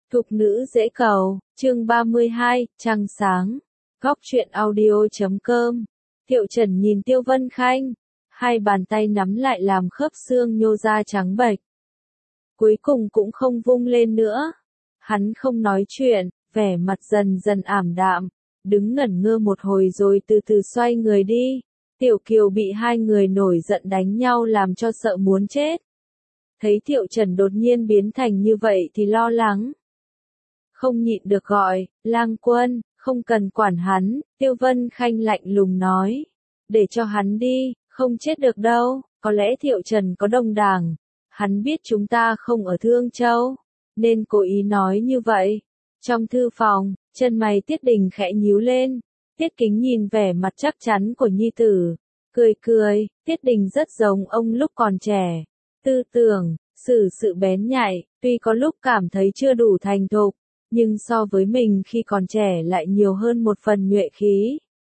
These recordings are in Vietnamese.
Thục nữ dễ cầu, chương 32, trăng sáng. Góc truyện audio.com. Thiệu Trần nhìn Tiêu Vân Khanh, hai bàn tay nắm lại làm khớp xương nhô ra trắng bệch. Cuối cùng cũng không vung lên nữa. Hắn không nói chuyện, vẻ mặt dần dần ảm đạm, đứng ngẩn ngơ một hồi rồi từ từ xoay người đi. Tiểu Kiều bị hai người nổi giận đánh nhau làm cho sợ muốn chết. Thấy Thiệu Trần đột nhiên biến thành như vậy thì lo lắng. Không nhịn được gọi, Lang Quân, không cần quản hắn, Tiêu Vân Khanh lạnh lùng nói. Để cho hắn đi, không chết được đâu, có lẽ Thiệu Trần có đồng đảng. Hắn biết chúng ta không ở Thương Châu, nên cố ý nói như vậy. Trong thư phòng, chân mày Tiết Đình khẽ nhíu lên. Tiết Kính nhìn vẻ mặt chắc chắn của nhi tử, cười cười, Tiết Đình rất giống ông lúc còn trẻ. Tư tưởng, xử sự bén nhạy, tuy có lúc cảm thấy chưa đủ thành thục, nhưng so với mình khi còn trẻ lại nhiều hơn một phần nhuệ khí.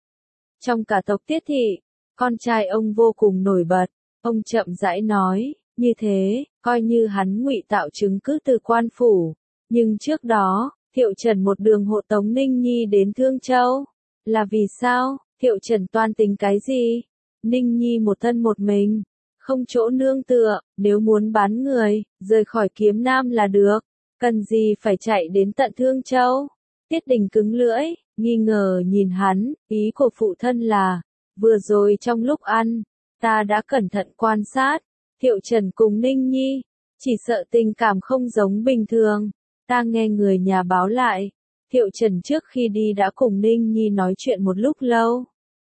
Trong cả tộc Tiết thị, con trai ông vô cùng nổi bật, ông chậm rãi nói, như thế, coi như hắn ngụy tạo chứng cứ từ quan phủ, nhưng trước đó, Thiệu Trần một đường hộ tống Ninh Nhi đến Thương Châu, là vì sao? Thiệu Trần toan tính cái gì? Ninh Nhi một thân một mình, không chỗ nương tựa, nếu muốn bán người, rời khỏi Kiếm Nam là được, cần gì phải chạy đến tận Thương Châu? Tiết Đình cứng lưỡi, nghi ngờ nhìn hắn, ý của phụ thân là, vừa rồi trong lúc ăn, ta đã cẩn thận quan sát, Thiệu Trần cùng Ninh Nhi, chỉ sợ tình cảm không giống bình thường, ta nghe người nhà báo lại, Thiệu Trần trước khi đi đã cùng Ninh Nhi nói chuyện một lúc lâu.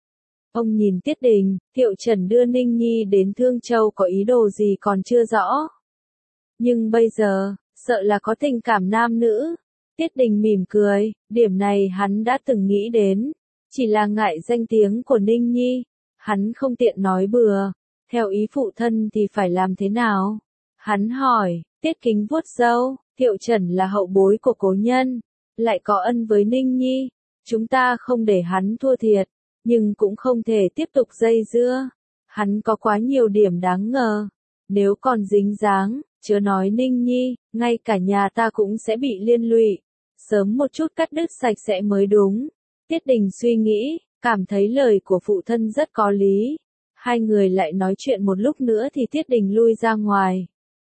Ông nhìn Tiết Đình, Thiệu Trần đưa Ninh Nhi đến Thương Châu có ý đồ gì còn chưa rõ. Nhưng bây giờ, sợ là có tình cảm nam nữ. Tiết Đình mỉm cười, điểm này hắn đã từng nghĩ đến. Chỉ là ngại danh tiếng của Ninh Nhi. Hắn không tiện nói bừa. Theo ý phụ thân thì phải làm thế nào? Hắn hỏi, Tiết Kính vuốt râu, Thiệu Trần là hậu bối của cố nhân. Lại có ân với Ninh Nhi. Chúng ta không để hắn thua thiệt. Nhưng cũng không thể tiếp tục dây dưa. Hắn có quá nhiều điểm đáng ngờ. Nếu còn dính dáng, chớ nói Ninh Nhi, ngay cả nhà ta cũng sẽ bị liên lụy. Sớm một chút cắt đứt sạch sẽ mới đúng. Tiết Đình suy nghĩ, cảm thấy lời của phụ thân rất có lý. Hai người lại nói chuyện một lúc nữa thì Tiết Đình lui ra ngoài.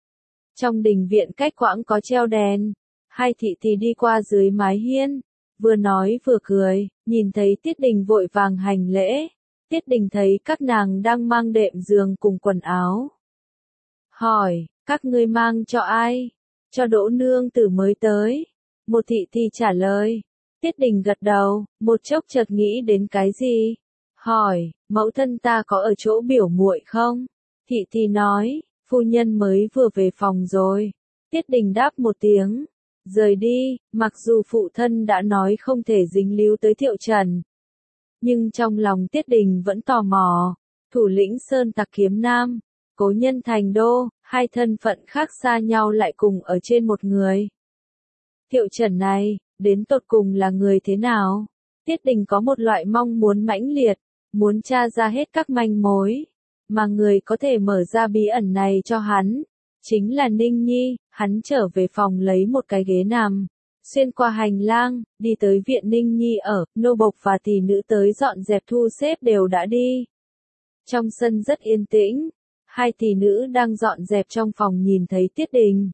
Trong đình viện cách quãng có treo đèn. Hai thị thì đi qua dưới mái hiên. Vừa nói vừa cười, nhìn thấy Tiết Đình vội vàng hành lễ. Tiết Đình thấy các nàng đang mang đệm giường cùng quần áo. Hỏi, các ngươi mang cho ai? Cho Đỗ nương tử mới tới. Một thị thì trả lời. Tiết Đình gật đầu, một chốc chợt nghĩ đến cái gì? Hỏi, mẫu thân ta có ở chỗ biểu muội không? Thị thì nói, phu nhân mới vừa về phòng rồi. Tiết Đình đáp một tiếng. Rời đi, mặc dù phụ thân đã nói không thể dính líu tới Thiệu Trần. Nhưng trong lòng Tiết Đình vẫn tò mò. Thủ lĩnh Sơn Tặc Kiếm Nam, cố nhân Thành Đô, hai thân phận khác xa nhau lại cùng ở trên một người. Thiệu Trần này, đến tột cùng là người thế nào? Tiết Đình có một loại mong muốn mãnh liệt, muốn tra ra hết các manh mối. Mà người có thể mở ra bí ẩn này cho hắn. Chính là Ninh Nhi, hắn trở về phòng lấy một cái ghế nằm, xuyên qua hành lang, đi tới viện Ninh Nhi ở, nô bộc và tỷ nữ tới dọn dẹp thu xếp đều đã đi. Trong sân rất yên tĩnh, hai tỷ nữ đang dọn dẹp trong phòng nhìn thấy Tiết Đình.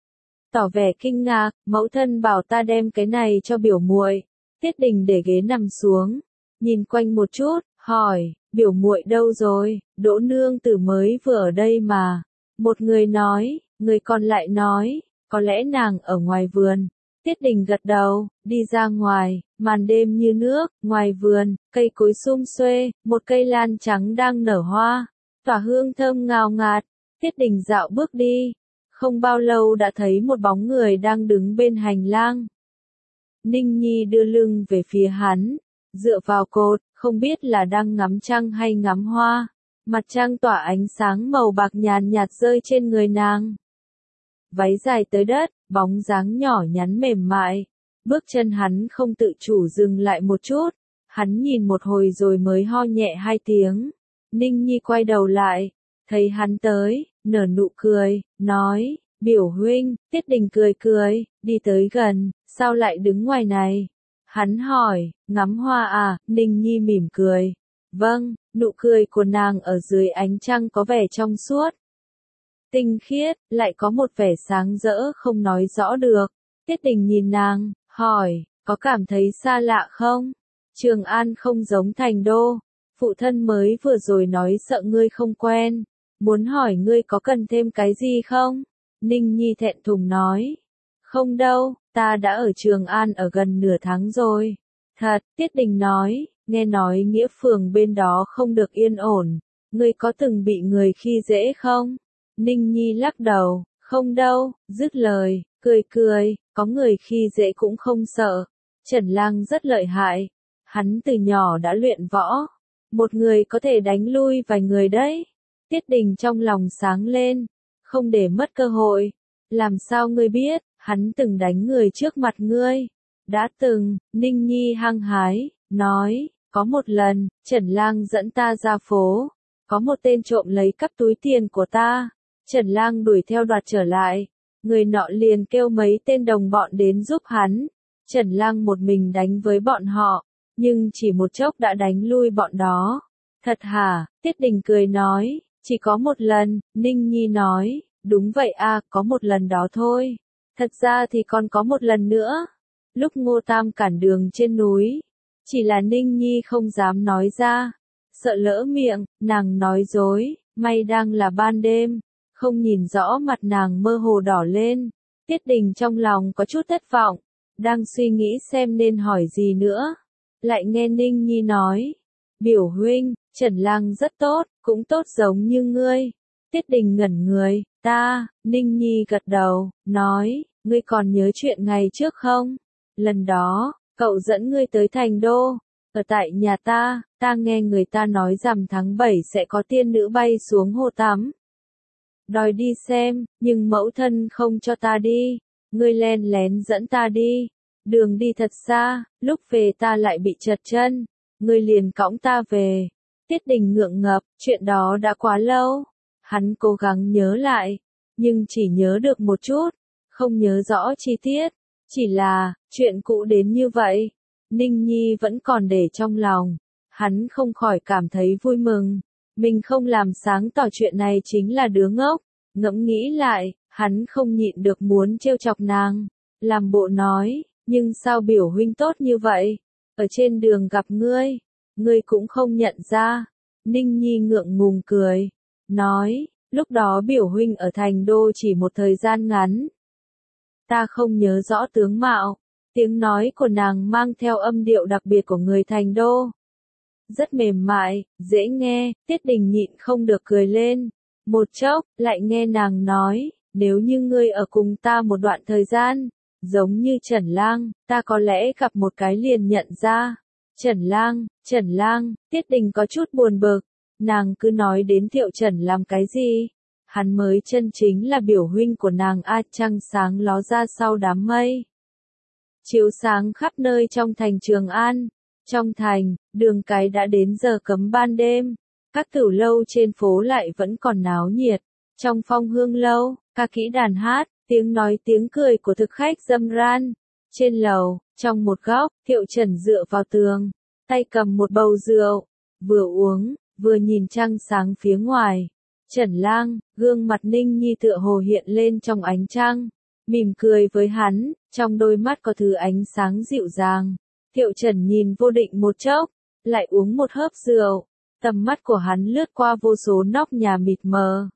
Tỏ vẻ kinh ngạc, mẫu thân bảo ta đem cái này cho biểu muội. Tiết Đình để ghế nằm xuống, nhìn quanh một chút, hỏi, biểu muội đâu rồi, Đỗ nương tử mới vừa ở đây mà. Một người nói, người còn lại nói, có lẽ nàng ở ngoài vườn. Tiết Đình gật đầu, đi ra ngoài, màn đêm như nước, ngoài vườn, cây cối sum xuê, một cây lan trắng đang nở hoa, tỏa hương thơm ngào ngạt. Tiết Đình dạo bước đi, không bao lâu đã thấy một bóng người đang đứng bên hành lang. Ninh Nhi đưa lưng về phía hắn, dựa vào cột, không biết là đang ngắm trăng hay ngắm hoa. Mặt trăng tỏa ánh sáng màu bạc nhàn nhạt rơi trên người nàng. Váy dài tới đất, bóng dáng nhỏ nhắn mềm mại. Bước chân hắn không tự chủ dừng lại một chút. Hắn nhìn một hồi rồi mới ho nhẹ hai tiếng. Ninh Nhi quay đầu lại, thấy hắn tới, nở nụ cười, nói, biểu huynh. Tiết Đình cười cười, đi tới gần, sao lại đứng ngoài này? Hắn hỏi, ngắm hoa à, Ninh Nhi mỉm cười. Vâng, nụ cười của nàng ở dưới ánh trăng có vẻ trong suốt. Tinh khiết, lại có một vẻ sáng rỡ không nói rõ được. Tiết Đình nhìn nàng, hỏi, có cảm thấy xa lạ không? Trường An không giống thành đô. Phụ thân mới vừa rồi nói sợ ngươi không quen. Muốn hỏi ngươi có cần thêm cái gì không? Ninh Nhi thẹn thùng nói. Không đâu, ta đã ở Trường An ở gần nửa tháng rồi. Thật, Tiết Đình nói, nghe nói Nghĩa Phường bên đó không được yên ổn. Ngươi có từng bị người khi dễ không? Ninh Nhi lắc đầu, không đâu, dứt lời, cười cười, có người khi dễ cũng không sợ. Trần Lang rất lợi hại. Hắn từ nhỏ đã luyện võ. Một người có thể đánh lui vài người đấy. Tiết Đình trong lòng sáng lên. Không để mất cơ hội. Làm sao ngươi biết, hắn từng đánh người trước mặt ngươi? Đã từng, Ninh Nhi hăng hái, nói, có một lần, Trần Lang dẫn ta ra phố. Có một tên trộm lấy cắp túi tiền của ta. Trần Lang đuổi theo đoạt trở lại. Người nọ liền kêu mấy tên đồng bọn đến giúp hắn. Trần Lang một mình đánh với bọn họ. Nhưng chỉ một chốc đã đánh lui bọn đó. Thật hả? Tiết Đình cười nói, chỉ có một lần. Ninh Nhi nói, đúng vậy à, có một lần đó thôi. Thật ra thì còn có một lần nữa. Lúc Ngô Tam cản đường trên núi. Chỉ là Ninh Nhi không dám nói ra. Sợ lỡ miệng, nàng nói dối, may đang là ban đêm. Không nhìn rõ mặt nàng mơ hồ đỏ lên. Tiết Đình trong lòng có chút thất vọng. Đang suy nghĩ xem nên hỏi gì nữa. Lại nghe Ninh Nhi nói. Biểu huynh, Trần Lang rất tốt, cũng tốt giống như ngươi. Tiết Đình ngẩn người, ta, Ninh Nhi gật đầu, nói, ngươi còn nhớ chuyện ngày trước không? Lần đó, cậu dẫn ngươi tới thành đô. Ở tại nhà ta nghe người ta nói rằm tháng 7 sẽ có tiên nữ bay xuống hồ tắm. Đòi đi xem, nhưng mẫu thân không cho ta đi. Ngươi len lén dẫn ta đi. Đường đi thật xa, lúc về ta lại bị trật chân. Ngươi liền cõng ta về. Tiết Đình ngượng ngập, chuyện đó đã quá lâu. Hắn cố gắng nhớ lại, nhưng chỉ nhớ được một chút, không nhớ rõ chi tiết. Chỉ là, chuyện cũ đến như vậy. Ninh Nhi vẫn còn để trong lòng. Hắn không khỏi cảm thấy vui mừng. Mình không làm sáng tỏ chuyện này chính là đứa ngốc. Ngẫm nghĩ lại, hắn không nhịn được muốn trêu chọc nàng. Làm bộ nói, nhưng sao biểu huynh tốt như vậy? Ở trên đường gặp ngươi cũng không nhận ra. Ninh Nhi ngượng ngùng cười. Nói, lúc đó biểu huynh ở thành đô chỉ một thời gian ngắn. Ta không nhớ rõ tướng mạo. Tiếng nói của nàng mang theo âm điệu đặc biệt của người thành đô. Rất mềm mại, dễ nghe, Tiết Đình nhịn không được cười lên. Một chốc, lại nghe nàng nói, nếu như ngươi ở cùng ta một đoạn thời gian, giống như Trần Lang, ta có lẽ gặp một cái liền nhận ra. Trần Lang, Tiết Đình có chút buồn bực, nàng cứ nói đến Thiệu Trần làm cái gì? Hắn mới chân chính là biểu huynh của nàng a. Trăng sáng ló ra sau đám mây. Chiếu sáng khắp nơi trong thành Trường An. Trong thành, đường cái đã đến giờ cấm ban đêm. Các tửu lâu trên phố lại vẫn còn náo nhiệt. Trong Phong Hương lâu, ca kỹ đàn hát, tiếng nói tiếng cười của thực khách râm ran. Trên lầu, trong một góc, Thiệu Trần dựa vào tường, tay cầm một bầu rượu, vừa uống, vừa nhìn trăng sáng phía ngoài. Trần Lang, gương mặt Ninh Nhi tựa hồ hiện lên trong ánh trăng, mỉm cười với hắn, trong đôi mắt có thứ ánh sáng dịu dàng. Thiệu Trần nhìn vô định một chốc, lại uống một hớp rượu, tầm mắt của hắn lướt qua vô số nóc nhà mịt mờ.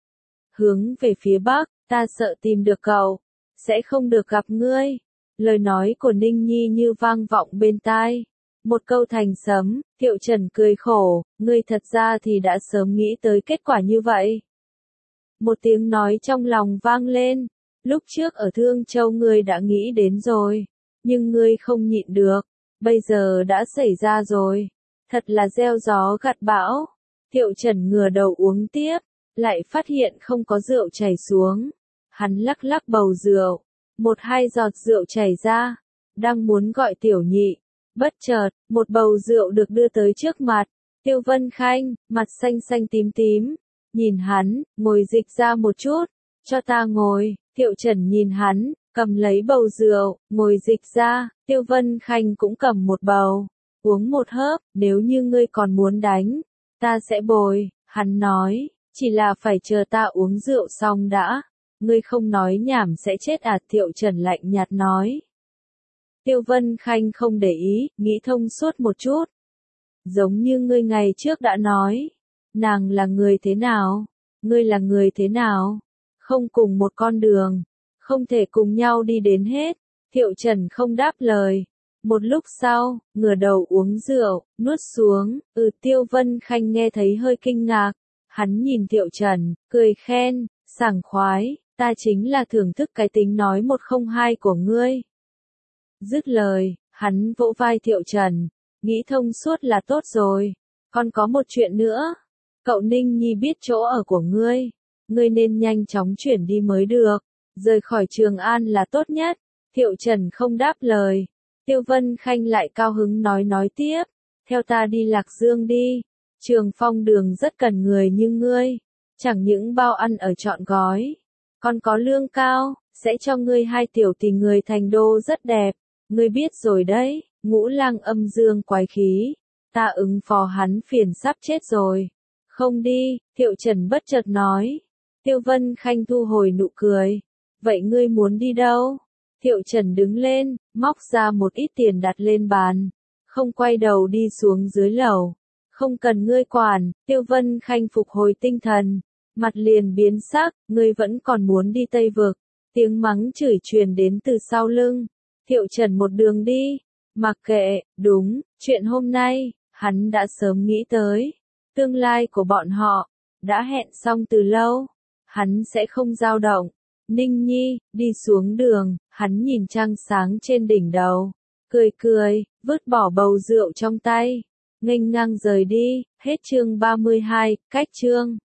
Hướng về phía bắc, ta sợ tìm được cậu, sẽ không được gặp ngươi. Lời nói của Ninh Nhi như vang vọng bên tai. Một câu thành sấm, Thiệu Trần cười khổ, ngươi thật ra thì đã sớm nghĩ tới kết quả như vậy. Một tiếng nói trong lòng vang lên, lúc trước ở Thương Châu ngươi đã nghĩ đến rồi, nhưng ngươi không nhịn được, bây giờ đã xảy ra rồi. Thật là gieo gió gặt bão. Thiệu Trần ngửa đầu uống tiếp, lại phát hiện không có rượu chảy xuống. Hắn lắc lắc bầu rượu, một hai giọt rượu chảy ra, đang muốn gọi Tiểu Nhị. Bất chợt, một bầu rượu được đưa tới trước mặt. Tiêu Vân Khanh, mặt xanh xanh tím tím, nhìn hắn, ngồi dịch ra một chút, cho ta ngồi. Thiệu Trần nhìn hắn, cầm lấy bầu rượu, ngồi dịch ra, Tiêu Vân Khanh cũng cầm một bầu, uống một hớp, nếu như ngươi còn muốn đánh, ta sẽ bồi, hắn nói, chỉ là phải chờ ta uống rượu xong đã, ngươi không nói nhảm sẽ chết à, Thiệu Trần lạnh nhạt nói. Tiêu Vân Khanh không để ý, nghĩ thông suốt một chút. Giống như ngươi ngày trước đã nói, nàng là người thế nào, ngươi là người thế nào, không cùng một con đường, không thể cùng nhau đi đến hết. Thiệu Trần không đáp lời. Một lúc sau, ngửa đầu uống rượu, nuốt xuống, Tiêu Vân Khanh nghe thấy hơi kinh ngạc. Hắn nhìn Thiệu Trần, cười khen, sảng khoái, ta chính là thưởng thức cái tính nói một không hai của ngươi. Dứt lời, hắn vỗ vai Thiệu Trần, nghĩ thông suốt là tốt rồi, còn có một chuyện nữa. Cậu Ninh Nhi biết chỗ ở của ngươi nên nhanh chóng chuyển đi mới được, rời khỏi Trường An là tốt nhất. Thiệu Trần không đáp lời. Tiêu Vân Khanh lại cao hứng nói tiếp, theo ta đi Lạc Dương đi, Trường Phong Đường rất cần người như ngươi, chẳng những bao ăn ở trọn gói, còn có lương cao, sẽ cho ngươi 2 tiểu tỷ người thành đô rất đẹp, ngươi biết rồi đấy, Ngũ Lang âm dương quái khí, ta ứng phó hắn phiền sắp chết rồi. Không đi, Thiệu Trần bất chợt nói. Tiêu Vân Khanh thu hồi nụ cười, vậy ngươi muốn đi đâu? Thiệu Trần đứng lên, móc ra một ít tiền đặt lên bàn, không quay đầu đi xuống dưới lầu. Không cần ngươi quản, Tiêu Vân Khanh phục hồi tinh thần, mặt liền biến sắc, ngươi vẫn còn muốn đi Tây Vực. Tiếng mắng chửi truyền đến từ sau lưng. Thiệu Trần một đường đi, mặc kệ, đúng, chuyện hôm nay, hắn đã sớm nghĩ tới. Tương lai của bọn họ, đã hẹn xong từ lâu, hắn sẽ không dao động. Ninh Nhi, đi xuống đường, hắn nhìn trăng sáng trên đỉnh đầu, cười, vứt bỏ bầu rượu trong tay, nghênh ngang rời đi. Hết chương 32, cách chương.